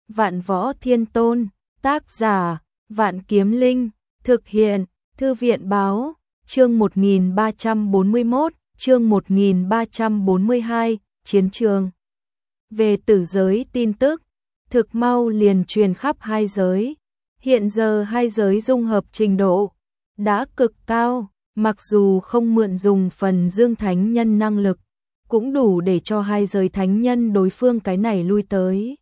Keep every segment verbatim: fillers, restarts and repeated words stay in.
Vạn Võ Thiên Tôn, tác giả, Vạn Kiếm Linh, thực hiện, Thư viện báo, chương một nghìn ba trăm bốn mươi mốt, chương một nghìn ba trăm bốn mươi hai, chiến trường. Về tử giới tin tức, thực mau liền truyền khắp hai giới. Hiện giờ hai giới dung hợp trình độ đã cực cao, mặc dù không mượn dùng phần dương thánh nhân năng lực, cũng đủ để cho hai giới thánh nhân đối phương cái này lui tới.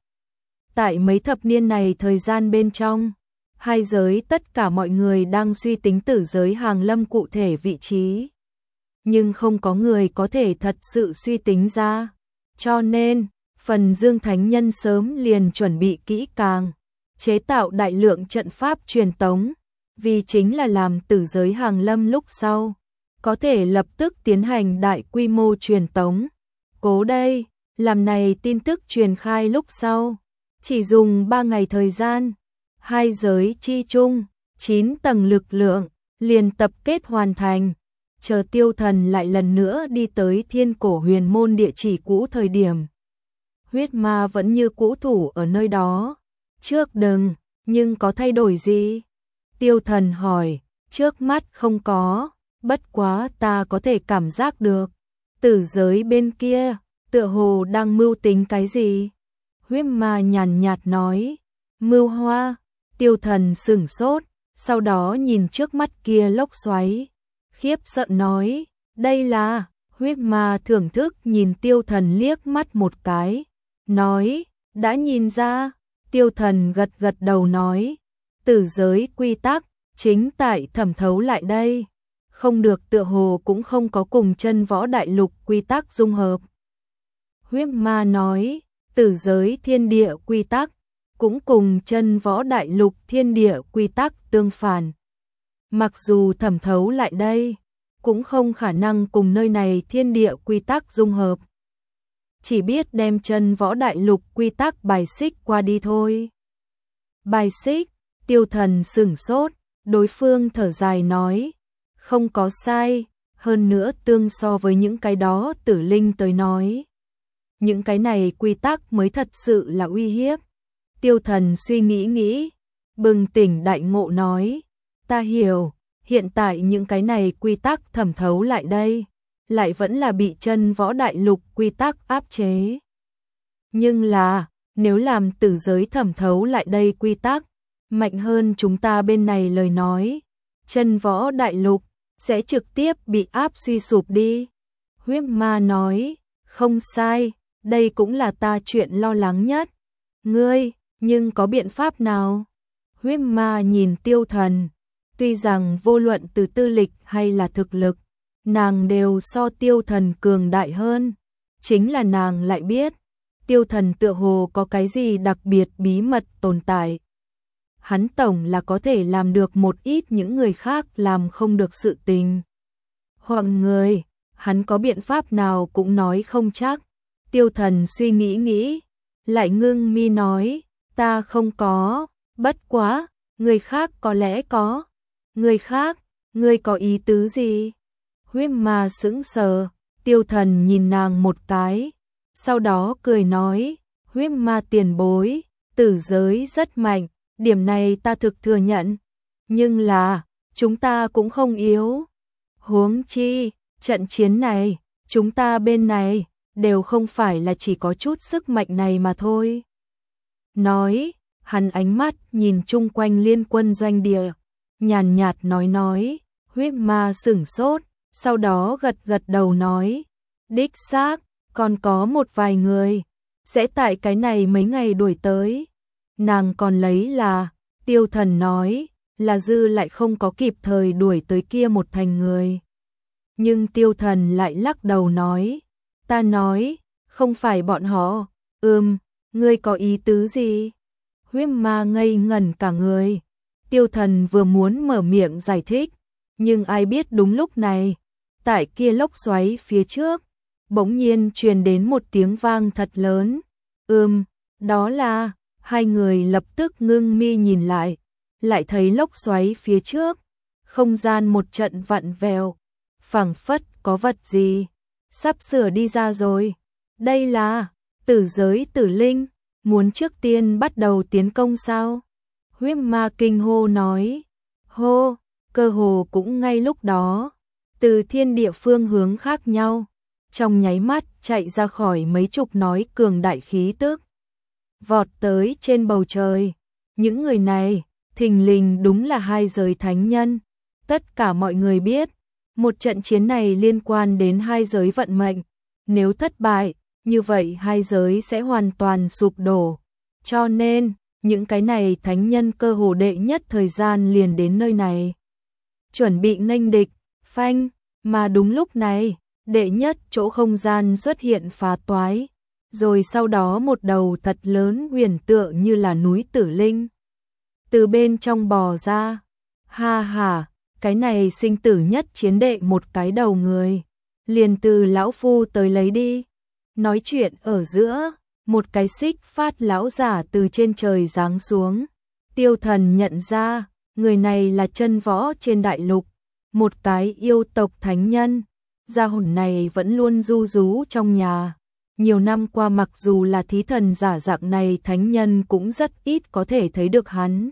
Tại mấy thập niên này thời gian bên trong, hai giới tất cả mọi người đang suy tính tử giới hàng lâm cụ thể vị trí. Nhưng không có người có thể thật sự suy tính ra. Cho nên, phần dương thánh nhân sớm liền chuẩn bị kỹ càng, chế tạo đại lượng trận pháp truyền tống, vì chính là làm tử giới hàng lâm lúc sau, có thể lập tức tiến hành đại quy mô truyền tống. Cố đây, làm này tin tức truyền khai lúc sau, chỉ dùng ba ngày thời gian, hai giới chi chung, chín tầng lực lượng, liền tập kết hoàn thành. Chờ Tiêu Thần lại lần nữa đi tới Thiên Cổ Huyền Môn địa chỉ cũ thời điểm. Huyết ma vẫn như cũ thủ ở nơi đó. Trước đừng, nhưng có thay đổi gì? Tiêu Thần hỏi, trước mắt không có, bất quá ta có thể cảm giác được. Tử giới bên kia, tựa hồ đang mưu tính cái gì? Huyết ma nhàn nhạt nói, mưu hoa. Tiêu Thần sửng sốt, sau đó nhìn trước mắt kia lốc xoáy. Khiếp sợ nói, đây là, huyết ma thưởng thức nhìn Tiêu Thần liếc mắt một cái. Nói, đã nhìn ra, Tiêu Thần gật gật đầu nói, tử giới quy tắc, chính tại thẩm thấu lại đây. Không được tựa hồ cũng không có cùng chân võ đại lục quy tắc dung hợp. Huyết ma nói, tử giới thiên địa quy tắc, cũng cùng chân võ đại lục thiên địa quy tắc tương phản. Mặc dù thẩm thấu lại đây, cũng không khả năng cùng nơi này thiên địa quy tắc dung hợp. Chỉ biết đem chân võ đại lục quy tắc bài xích qua đi thôi. Bài xích, Tiêu Thần sửng sốt, đối phương thở dài nói, không có sai, hơn nữa tương so với những cái đó tử linh tới nói. Những cái này quy tắc mới thật sự là uy hiếp. Tiêu Thần suy nghĩ nghĩ, bừng tỉnh đại ngộ nói, ta hiểu, hiện tại những cái này quy tắc thẩm thấu lại đây, lại vẫn là bị chân võ đại lục quy tắc áp chế. Nhưng là, nếu làm tử giới thẩm thấu lại đây quy tắc, mạnh hơn chúng ta bên này lời nói, chân võ đại lục sẽ trực tiếp bị áp suy sụp đi. Huyết ma nói, không sai, đây cũng là ta chuyện lo lắng nhất. Ngươi, nhưng có biện pháp nào? Huyết ma nhìn Tiêu Thần, tuy rằng vô luận từ tư lịch hay là thực lực, nàng đều so Tiêu Thần cường đại hơn. Chính là nàng lại biết, Tiêu Thần tựa hồ có cái gì đặc biệt bí mật tồn tại. Hắn tổng là có thể làm được một ít những người khác làm không được sự tình. Hoặc người, hắn có biện pháp nào cũng nói không chắc. Tiêu Thần suy nghĩ nghĩ, lại ngưng mi nói, ta không có, bất quá, người khác có lẽ có. Người khác, người có ý tứ gì? Huyết ma sững sờ, Tiêu Thần nhìn nàng một cái, sau đó cười nói, huyết ma tiền bối, tử giới rất mạnh, điểm này ta thực thừa nhận. Nhưng là, chúng ta cũng không yếu. Huống chi, trận chiến này, chúng ta bên này, đều không phải là chỉ có chút sức mạnh này mà thôi. Nói, hắn ánh mắt nhìn chung quanh liên quân doanh địa, nhàn nhạt nói nói, huyết ma sửng sốt, sau đó gật gật đầu nói, đích xác, còn có một vài người, sẽ tại cái này mấy ngày đuổi tới. Nàng còn lấy là, Tiêu Thần nói, là dư lại không có kịp thời đuổi tới kia một thành người. Nhưng Tiêu Thần lại lắc đầu nói, ta nói, không phải bọn họ, ừm, ngươi có ý tứ gì? Huyết ma ngây ngẩn cả người. Tiêu Thần vừa muốn mở miệng giải thích, nhưng ai biết đúng lúc này, tại kia lốc xoáy phía trước, bỗng nhiên truyền đến một tiếng vang thật lớn. Ừm, đó là, hai người lập tức ngưng mi nhìn lại, lại thấy lốc xoáy phía trước, không gian một trận vặn vẹo, phảng phất có vật gì sắp sửa đi ra rồi. Đây là tử giới tử linh, muốn trước tiên bắt đầu tiến công sao? Huyết ma kinh hô nói. Hô, cơ hồ cũng ngay lúc đó, từ thiên địa phương hướng khác nhau, trong nháy mắt chạy ra khỏi mấy chục nói cường đại khí tức, vọt tới trên bầu trời. Những người này, thình lình đúng là hai giới thánh nhân. Tất cả mọi người biết, một trận chiến này liên quan đến hai giới vận mệnh. Nếu thất bại, như vậy hai giới sẽ hoàn toàn sụp đổ. Cho nên, những cái này thánh nhân cơ hồ đệ nhất thời gian liền đến nơi này, chuẩn bị nghênh địch. Phanh, mà đúng lúc này, đệ nhất chỗ không gian xuất hiện phá toái, rồi sau đó một đầu thật lớn huyền tựa như là núi tử linh từ bên trong bò ra. Ha ha, cái này sinh tử nhất chiến đệ một cái đầu người, liền từ lão phu tới lấy đi. Nói chuyện ở giữa, một cái xích phát lão giả từ trên trời giáng xuống. Tiêu Thần nhận ra, người này là chân võ trên đại lục, một cái yêu tộc thánh nhân. Gia hồn này vẫn luôn du rú trong nhà. Nhiều năm qua mặc dù là thí thần giả dạng này thánh nhân cũng rất ít có thể thấy được hắn.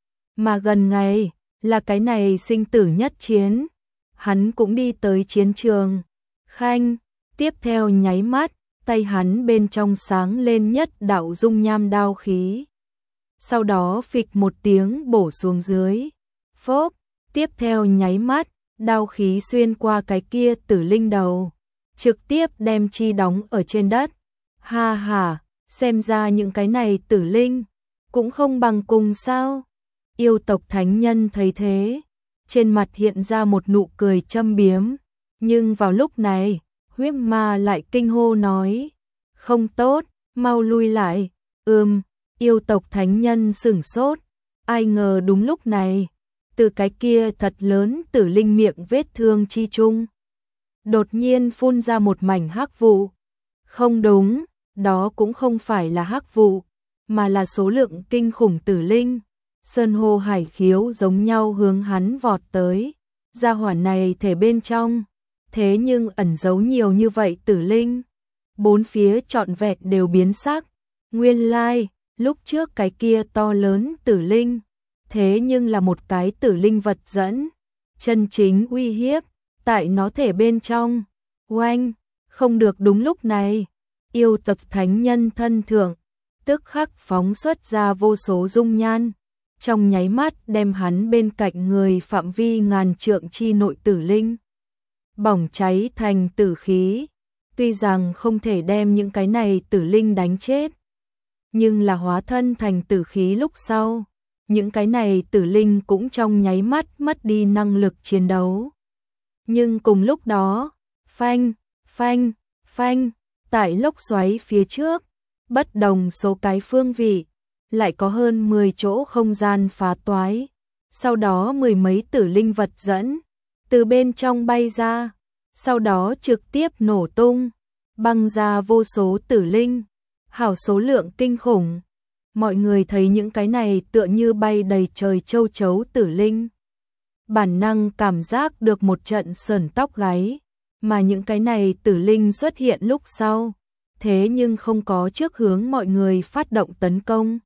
Mà gần ngày, là cái này sinh tử nhất chiến, hắn cũng đi tới chiến trường. Khanh, tiếp theo nháy mắt, tay hắn bên trong sáng lên nhất đạo dung nham đao khí. Sau đó phịch một tiếng bổ xuống dưới. Phốp, tiếp theo nháy mắt, đao khí xuyên qua cái kia tử linh đầu, trực tiếp đem chi đóng ở trên đất. Ha ha, xem ra những cái này tử linh cũng không bằng cùng sao? Yêu tộc thánh nhân thấy thế, trên mặt hiện ra một nụ cười châm biếm. Nhưng vào lúc này, huyết ma lại kinh hô nói. Không tốt, mau lui lại. Ừm, yêu tộc thánh nhân sửng sốt. Ai ngờ đúng lúc này, từ cái kia thật lớn tử linh miệng vết thương chi chung, đột nhiên phun ra một mảnh hắc vụ. Không đúng, đó cũng không phải là hắc vụ, mà là số lượng kinh khủng tử linh. Sơn hô hải khiếu giống nhau hướng hắn vọt tới. Gia hỏa này thể bên trong, thế nhưng ẩn giấu nhiều như vậy tử linh. Bốn phía trọn vẹn đều biến sắc. Nguyên lai, lúc trước cái kia to lớn tử linh, thế nhưng là một cái tử linh vật dẫn. Chân chính uy hiếp, tại nó thể bên trong. Oanh, không được. Đúng lúc này, yêu tộc thánh nhân thân thượng, tức khắc phóng xuất ra vô số dung nhan. Trong nháy mắt đem hắn bên cạnh người phạm vi ngàn trượng chi nội tử linh bỏng cháy thành tử khí. Tuy rằng không thể đem những cái này tử linh đánh chết, nhưng là hóa thân thành tử khí lúc sau, những cái này tử linh cũng trong nháy mắt mất đi năng lực chiến đấu. Nhưng cùng lúc đó, phanh, phanh, phanh, tại lốc xoáy phía trước, bất đồng số cái phương vị, lại có hơn mười chỗ không gian phá toái. Sau đó mười mấy tử linh vật dẫn từ bên trong bay ra, sau đó trực tiếp nổ tung, băng ra vô số tử linh, hảo số lượng kinh khủng. Mọi người thấy những cái này tựa như bay đầy trời châu chấu tử linh, bản năng cảm giác được một trận sởn tóc gáy. Mà những cái này tử linh xuất hiện lúc sau, thế nhưng không có trước hướng mọi người phát động tấn công,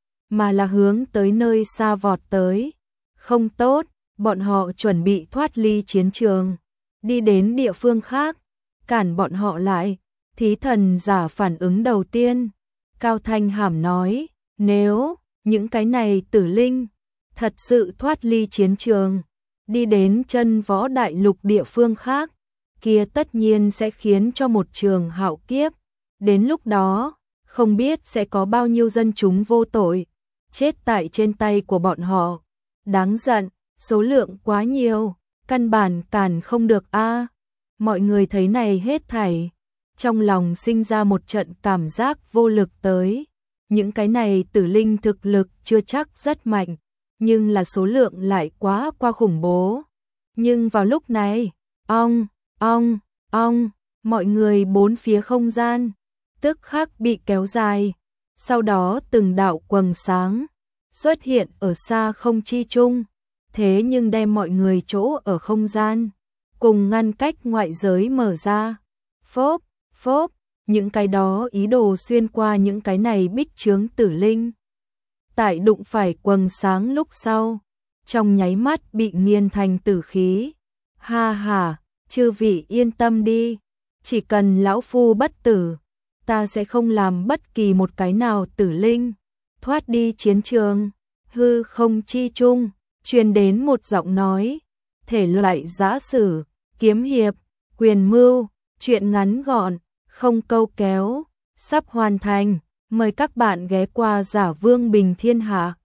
mà là hướng tới nơi xa vọt tới. Không tốt, bọn họ chuẩn bị thoát ly chiến trường, đi đến địa phương khác, cản bọn họ lại. Thí thần giả phản ứng đầu tiên, Cao Thanh Hàm nói, nếu những cái này tử linh thật sự thoát ly chiến trường, đi đến chân võ đại lục địa phương khác, kia tất nhiên sẽ khiến cho một trường hạo kiếp. Đến lúc đó, không biết sẽ có bao nhiêu dân chúng vô tội chết tại trên tay của bọn họ. Đáng giận, số lượng quá nhiều, căn bản cản không được a. Mọi người thấy này hết thảy, trong lòng sinh ra một trận cảm giác vô lực tới. Những cái này tử linh thực lực chưa chắc rất mạnh, nhưng là số lượng lại quá qua khủng bố. Nhưng vào lúc này, ong, ong, ong, mọi người bốn phía không gian tức khắc bị kéo dài. Sau đó từng đạo quầng sáng xuất hiện ở xa không chi chung, thế nhưng đem mọi người chỗ ở không gian cùng ngăn cách ngoại giới mở ra. Phốp, phốp, những cái đó ý đồ xuyên qua những cái này bích chướng tử linh. Tại đụng phải quầng sáng lúc sau, trong nháy mắt bị nghiền thành tử khí. Ha ha, chư vị yên tâm đi, chỉ cần lão phu bất tử, ta sẽ không làm bất kỳ một cái nào tử linh thoát đi chiến trường. Hư không chi chung, truyền đến một giọng nói, thể loại giã sử, kiếm hiệp, quyền mưu, truyện ngắn gọn, không câu kéo, sắp hoàn thành, mời các bạn ghé qua Giả Vương Bình Thiên Hạ.